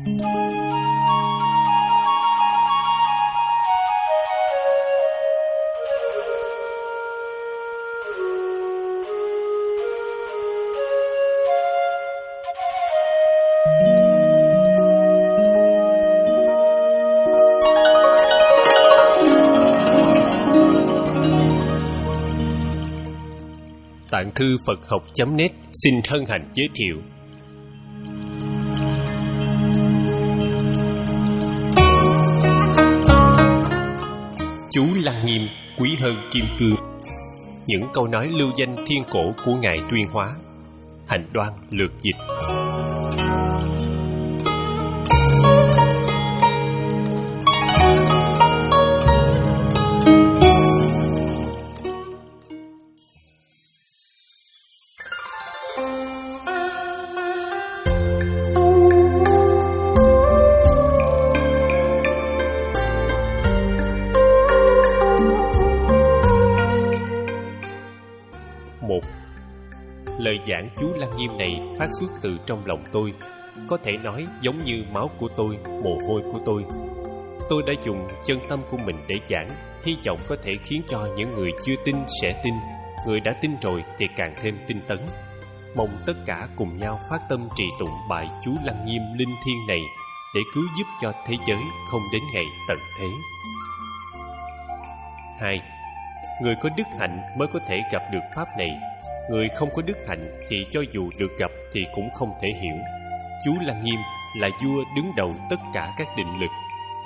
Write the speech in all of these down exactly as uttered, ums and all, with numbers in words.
Tạng thư Phật học chấm net xin hân hạnh giới thiệu Chú Lăng Nghiêm quý hơn kim cương. Những câu nói lưu danh thiên cổ của Ngài Tuyên Hóa. Hành Đoan lược dịch. Một. Lời giảng chú Lăng Nghiêm này phát xuất từ trong lòng tôi, có thể nói giống như máu của tôi, mồ hôi của tôi. Tôi đã dùng chân tâm của mình để giảng, hy vọng có thể khiến cho những người chưa tin sẽ tin, người đã tin rồi thì càng thêm tinh tấn. Mong tất cả cùng nhau phát tâm trì tụng bài chú Lăng Nghiêm linh thiêng này để cứu giúp cho thế giới không đến ngày tận thế. Hai. Người có đức hạnh mới có thể gặp được pháp này. Người không có đức hạnh thì cho dù được gặp thì cũng không thể hiểu. Chú Lăng Nghiêm là vua đứng đầu tất cả các định lực.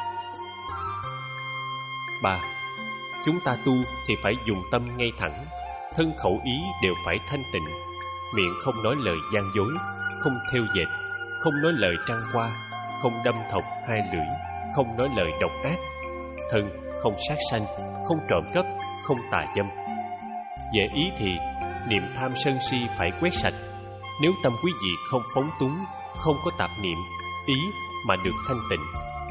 Ba. Chúng ta tu thì phải dùng tâm ngay thẳng, thân khẩu ý đều phải thanh tịnh, miệng không nói lời gian dối, không thêu dệt, không nói lời trăng hoa, không đâm thọc hai lưỡi, không nói lời độc ác, thân không sát sanh, không trộm cắp, không tà dâm. Về ý thì niệm tham sân si phải quét sạch. Nếu tâm quý vị không phóng túng, không có tạp niệm, ý mà được thanh tịnh.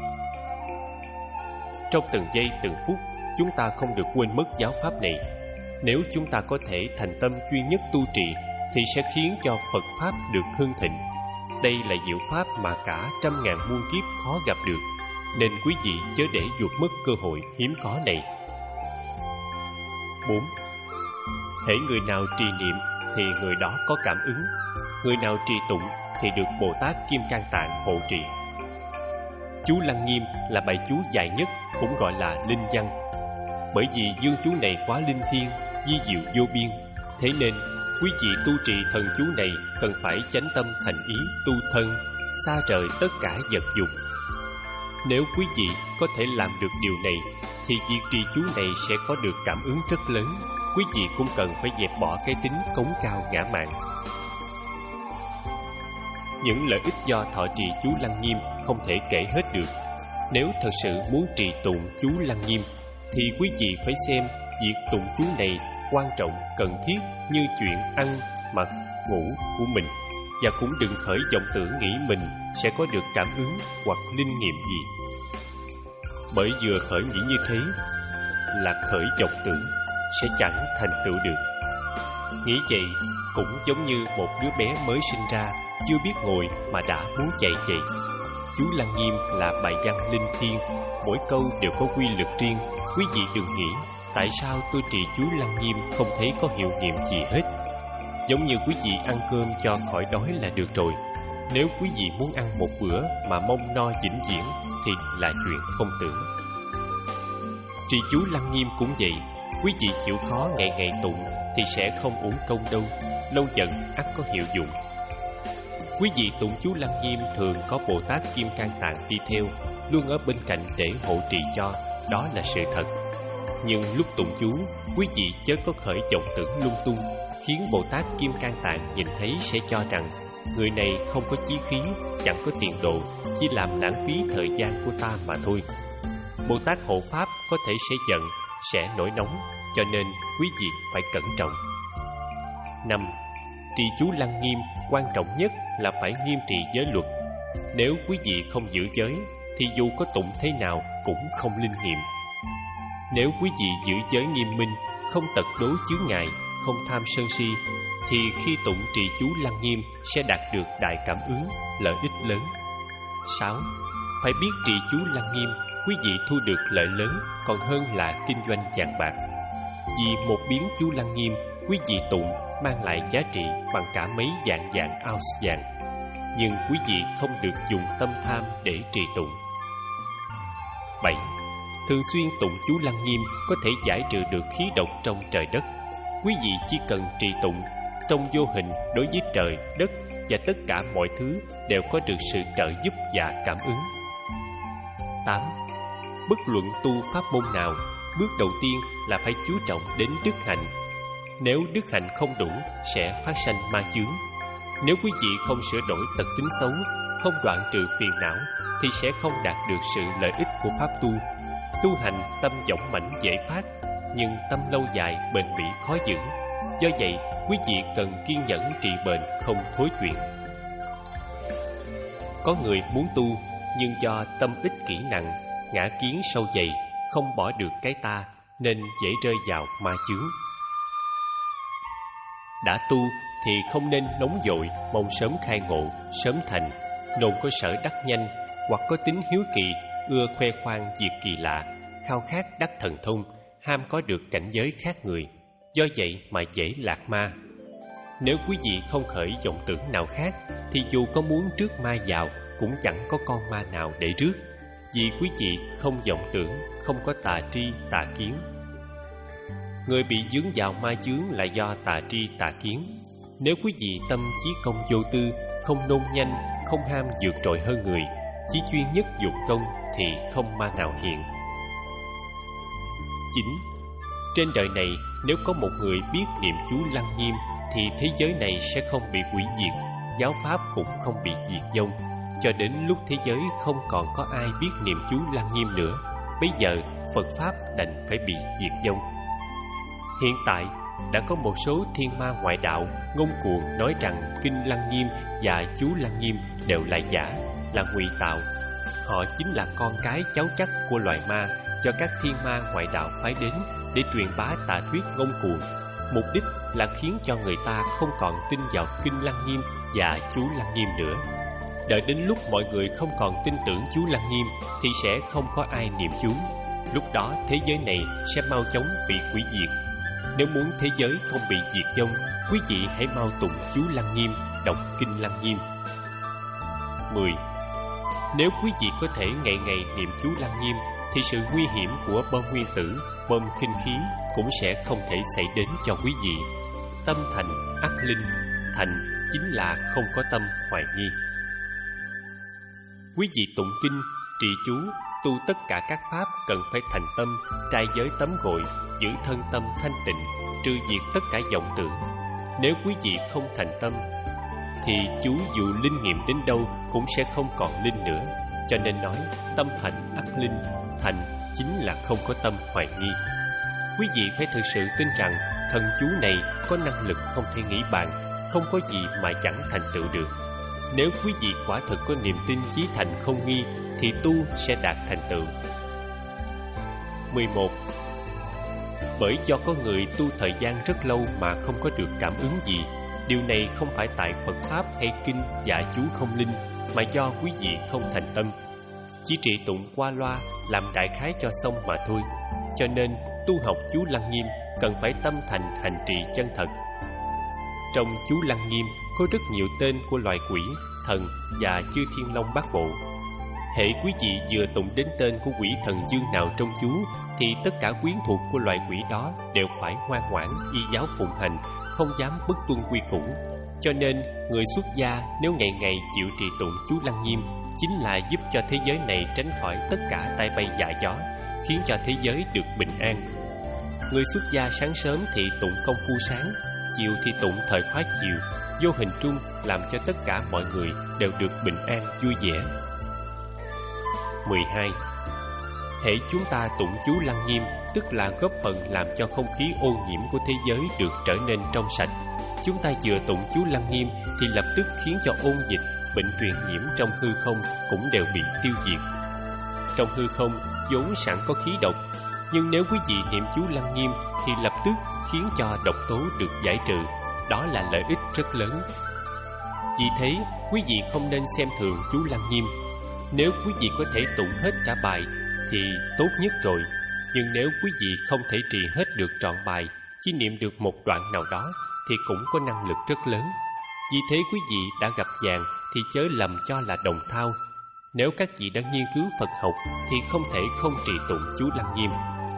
Trong từng giây từng phút, chúng ta không được quên mất giáo pháp này. Nếu chúng ta có thể thành tâm duy nhất tu trì, thì sẽ khiến cho Phật pháp được hưng thịnh. Đây là diệu pháp mà cả trăm ngàn muôn kiếp khó gặp được, nên quý vị chớ để vụt mất cơ hội hiếm có này. Bốn. Hễ người nào trì niệm thì người đó có cảm ứng, người nào trì tụng thì được Bồ Tát Kim Cang Tạng hộ trì. Chú Lăng Nghiêm là bài chú dài nhất, cũng gọi là linh văn. Bởi vì dương chú này quá linh thiêng, di diệu vô biên, thế nên quý vị tu trì thần chú này cần phải chánh tâm thành ý tu thân, xa rời tất cả vật dục. Nếu quý vị có thể làm được điều này, thì việc trì chú này sẽ có được cảm ứng rất lớn. Quý vị cũng cần phải dẹp bỏ cái tính cống cao ngã mạn. Những lợi ích do thọ trì chú Lăng Nghiêm không thể kể hết được. Nếu thật sự muốn trì tụng chú Lăng Nghiêm, thì quý vị phải xem việc tụng chú này quan trọng, cần thiết như chuyện ăn, mặc, ngủ của mình, và cũng đừng khởi vọng tưởng nghĩ mình sẽ có được cảm ứng hoặc linh nghiệm gì. Bởi vừa khởi nghĩ như thế là khởi vọng tưởng, sẽ chẳng thành tựu được. Nghĩ vậy cũng giống như một đứa bé mới sinh ra, chưa biết ngồi mà đã muốn chạy vậy. Chú Lăng Nghiêm là bài văn linh thiêng, mỗi câu đều có quy lực riêng. Quý vị đừng nghĩ tại sao tôi trì chú Lăng Nghiêm không thấy có hiệu nghiệm gì hết. Giống như quý vị ăn cơm cho khỏi đói là được rồi. Nếu quý vị muốn ăn một bữa mà mong no vĩnh viễn thì là chuyện không tưởng. Trì chú Lăng Nghiêm cũng vậy. Quý vị chịu khó ngày ngày tụng thì sẽ không uổng công đâu, lâu dần ắt có hiệu dụng. Quý vị tụng chú Lăng Nghiêm thường có Bồ Tát Kim Cang Tạng đi theo, luôn ở bên cạnh để hộ trì cho, đó là sự thật. Nhưng lúc tụng chú, quý vị chớ có khởi vọng tưởng lung tung, khiến Bồ Tát Kim Cang Tạng nhìn thấy sẽ cho rằng người này không có chí khí, chẳng có tiền đồ, chỉ làm lãng phí thời gian của ta mà thôi. Bồ Tát hộ pháp có thể sẽ giận, sẽ nổi nóng, cho nên quý vị phải cẩn trọng. Năm. Trì chú Lăng Nghiêm quan trọng nhất là phải nghiêm trì giới luật. Nếu quý vị không giữ giới thì dù có tụng thế nào cũng không linh nghiệm. Nếu quý vị giữ giới nghiêm minh, không tật đố chướng ngại, không tham sân si, thì khi tụng trì chú Lăng Nghiêm sẽ đạt được đại cảm ứng, lợi ích lớn. Sáu. Phải biết trì chú Lăng Nghiêm, quý vị thu được lợi lớn còn hơn là kinh doanh vàng bạc. Vì một biến chú Lăng Nghiêm, quý vị tụng mang lại giá trị bằng cả mấy vạn vạn ounce vàng. Nhưng quý vị không được dùng tâm tham để trì tụng. Bảy. Thường xuyên tụng chú Lăng Nghiêm có thể giải trừ được khí độc trong trời đất. Quý vị chỉ cần trì tụng, trong vô hình đối với trời, đất và tất cả mọi thứ đều có được sự trợ giúp và cảm ứng. Tám. Bất luận tu pháp môn nào, bước đầu tiên là phải chú trọng đến đức hạnh. Nếu đức hạnh không đủ sẽ phát sanh ma chướng. Nếu quý vị không sửa đổi tật tính xấu, không đoạn trừ phiền não, thì sẽ không đạt được sự lợi ích của pháp tu. Tu hành tâm dõng mãnh dễ phát, nhưng tâm lâu dài bền bỉ khó giữ. Do vậy, quý vị cần kiên nhẫn trì bền, không thối chuyển. Có người muốn tu, nhưng do tâm ích kỷ nặng, ngã kiến sâu dày, không bỏ được cái ta, nên dễ rơi vào ma chướng. Đã tu thì không nên nóng vội, mong sớm khai ngộ, sớm thành, nồn có sở đắc nhanh, hoặc có tính hiếu kỳ, ưa khoe khoang việc kỳ lạ, khao khát đắc thần thông, ham có được cảnh giới khác người. Do vậy mà dễ lạc ma. Nếu quý vị không khởi vọng tưởng nào khác, thì dù có muốn rước ma vào cũng chẳng có con ma nào để rước, vì quý vị không vọng tưởng, không có tà tri tà kiến. Người bị vướng vào ma chướng là do tà tri tà kiến. Nếu quý vị tâm chí công vô tư, không nôn nhanh, không ham vượt trội hơn người, chỉ chuyên nhất dụng công, thì không ma nào hiện. Chín. Trên đời này, nếu có một người biết niệm chú Lăng Nghiêm, thì thế giới này sẽ không bị hủy diệt, giáo pháp cũng không bị diệt vong. Cho đến lúc thế giới không còn có ai biết niệm chú Lăng Nghiêm nữa, bây giờ Phật Pháp đành phải bị diệt vong. Hiện tại, đã có một số thiên ma ngoại đạo ngông cuồng nói rằng Kinh Lăng Nghiêm và chú Lăng Nghiêm đều là giả, là ngụy tạo. Họ chính là con cái cháu chắc của loài ma do các thiên ma ngoại đạo phái đến để truyền bá tà thuyết ngông cuồng. Mục đích là khiến cho người ta không còn tin vào Kinh Lăng Nghiêm và chú Lăng Nghiêm nữa. Đợi đến lúc mọi người không còn tin tưởng chú Lăng Nghiêm thì sẽ không có ai niệm chú. Lúc đó thế giới này sẽ mau chóng bị hủy diệt. Nếu muốn thế giới không bị diệt vong, quý vị hãy mau tụng chú Lăng Nghiêm, đọc Kinh Lăng Nghiêm. Mười. Nếu quý vị có thể ngày ngày niệm chú Lăng Nghiêm, thì sự nguy hiểm của bom nguyên tử, bom khinh khí cũng sẽ không thể xảy đến cho quý vị. Tâm thành ắt linh, thành chính là không có tâm hoài nghi. Quý vị tụng kinh, trì chú, tu tất cả các pháp cần phải thành tâm, trai giới tắm gội, giữ thân tâm thanh tịnh, trừ diệt tất cả vọng tưởng. Nếu quý vị không thành tâm, thì chú dù linh nghiệm đến đâu cũng sẽ không còn linh nữa. Cho nên nói, tâm thành ắt linh, thành chính là không có tâm hoài nghi. Quý vị phải thực sự tin rằng thần chú này có năng lực không thể nghĩ bàn, không có gì mà chẳng thành tựu được. Nếu quý vị quả thực có niềm tin chí thành không nghi, thì tu sẽ đạt thành tựu. Mười một. Bởi do có người tu thời gian rất lâu mà không có được cảm ứng gì. Điều này không phải tại Phật Pháp hay Kinh giả chú không linh, mà do quý vị không thành tâm, chỉ trì tụng qua loa, làm đại khái cho xong mà thôi. Cho nên tu học chú Lăng Nghiêm cần phải tâm thành hành trì chân thật. Trong chú Lăng Nghiêm có rất nhiều tên của loài quỷ, thần và chư thiên long bát bộ. Hễ quý vị vừa tụng đến tên của quỷ thần dương nào trong chú, thì tất cả quyến thuộc của loài quỷ đó đều phải ngoan ngoãn y giáo phụng hành, không dám bất tuân quy củ. Cho nên người xuất gia nếu ngày ngày chịu trì tụng chú Lăng Nghiêm, chính là giúp cho thế giới này tránh khỏi tất cả tai bay dạ gió, khiến cho thế giới được bình an. Người xuất gia sáng sớm thì tụng công phu sáng, chiều thì tụng thời khóa chiều, vô hình trung làm cho tất cả mọi người đều được bình an vui vẻ. Mười hai. Hễ chúng ta tụng chú Lăng Nghiêm, tức là góp phần làm cho không khí ô nhiễm của thế giới được trở nên trong sạch. Chúng ta vừa tụng chú Lăng Nghiêm thì lập tức khiến cho ôn dịch, bệnh truyền nhiễm trong hư không cũng đều bị tiêu diệt. Trong hư không vốn sẵn có khí độc, nhưng nếu quý vị niệm chú Lăng Nghiêm thì lập tức khiến cho độc tố được giải trừ. Đó là lợi ích rất lớn. Vì thế, quý vị không nên xem thường chú Lăng Nghiêm. Nếu quý vị có thể tụng hết cả bài thì tốt nhất rồi. Nhưng nếu quý vị không thể trì hết được trọn bài, chỉ niệm được một đoạn nào đó thì cũng có năng lực rất lớn. Vì thế quý vị đã gặp vàng thì chớ lầm cho là đồng thau. Nếu các vị đã nghiên cứu Phật học thì không thể không trì tụng chú Lăng Nghiêm.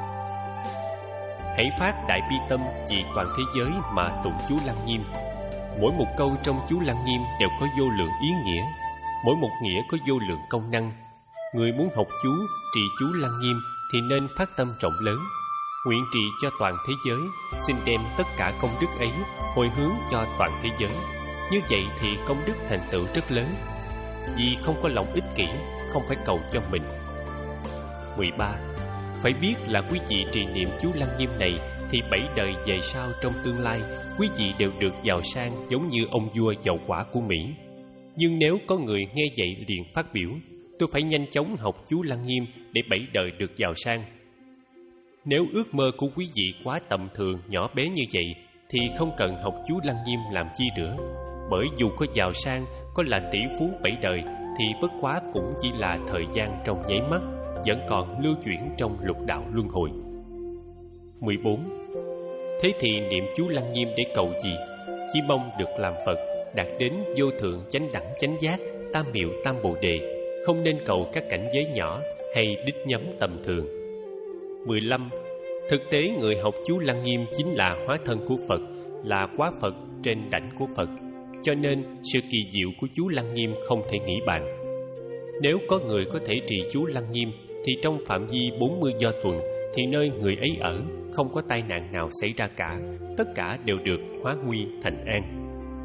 Hãy phát đại bi tâm vì toàn thế giới mà tụng chú Lăng Nghiêm. Mỗi một câu trong chú Lăng Nghiêm đều có vô lượng ý nghĩa, mỗi một nghĩa có vô lượng công năng. Người muốn học chú, trì chú Lăng Nghiêm thì nên phát tâm rộng lớn, nguyện trì cho toàn thế giới, xin đem tất cả công đức ấy hồi hướng cho toàn thế giới. Như vậy thì công đức thành tựu rất lớn, vì không có lòng ích kỷ, không phải cầu cho mình. mười ba. Phải biết là quý vị trì niệm chú Lăng Nghiêm này thì bảy đời về sau trong tương lai, quý vị đều được giàu sang giống như ông vua giàu quả của Mỹ. Nhưng nếu có người nghe vậy liền phát biểu, tôi phải nhanh chóng học chú Lăng Nghiêm để bảy đời được giàu sang. Nếu ước mơ của quý vị quá tầm thường, nhỏ bé như vậy thì không cần học chú Lăng Nghiêm làm chi nữa. Bởi dù có giàu sang, có là tỷ phú bảy đời thì bất quá cũng chỉ là thời gian trong nháy mắt, vẫn còn lưu chuyển trong lục đạo luân hồi. mười bốn. Thế thì niệm chú Lăng Nghiêm để cầu gì? Chỉ mong được làm Phật, đạt đến vô thượng chánh đẳng chánh giác, tam miệu tam bồ đề, không nên cầu các cảnh giới nhỏ hay đích nhắm tầm thường. mười lăm. Thực tế người học chú Lăng Nghiêm chính là hóa thân của Phật, là quá Phật trên đảnh của Phật. Cho nên sự kỳ diệu của chú Lăng Nghiêm không thể nghĩ bàn. Nếu có người có thể trì chú Lăng Nghiêm thì trong phạm vi bốn mươi do tuần thì nơi người ấy ở không có tai nạn nào xảy ra cả, tất cả đều được hóa nguy thành an.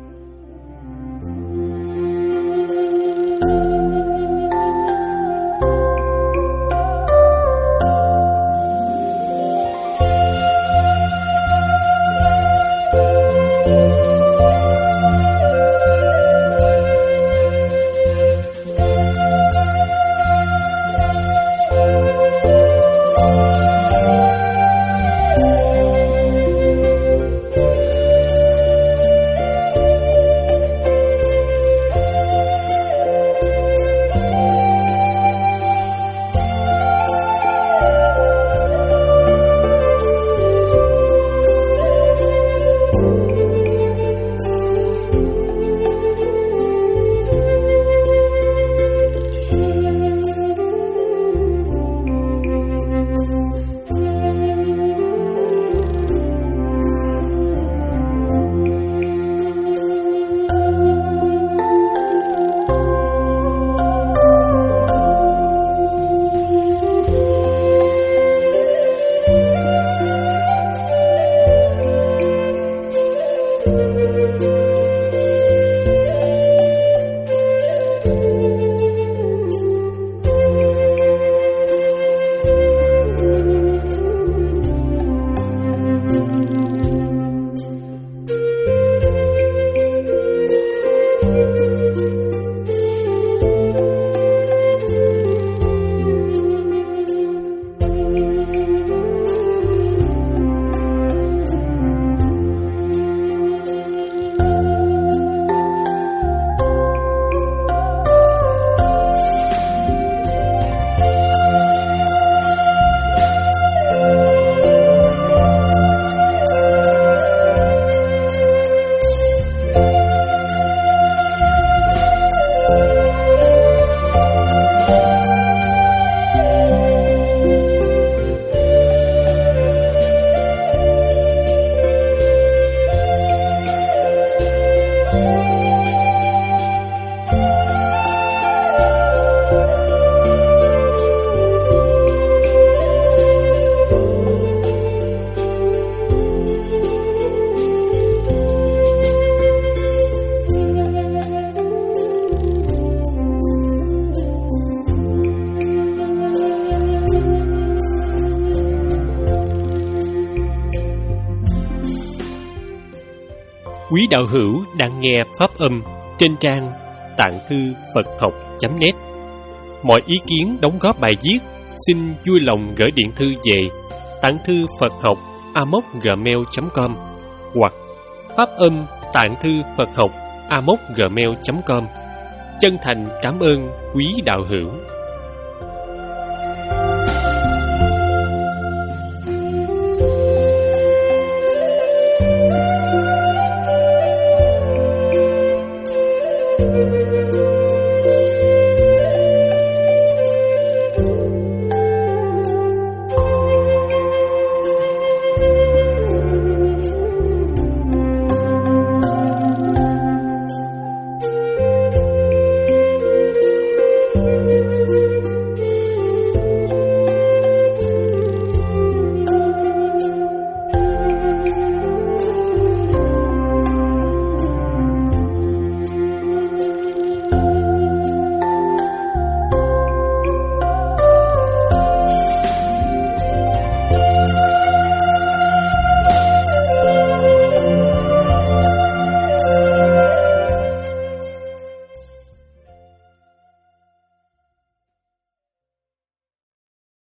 Quý đạo hữu đang nghe pháp âm trên trang tạng thư Phật học chấm net. Mọi ý kiến đóng góp bài viết xin vui lòng gửi điện thư về tạng thư Phật học a m o c gmail chấm com hoặc pháp âm tạng thư Phật học a m o c gmail chấm com. Chân thành cảm ơn quý đạo hữu.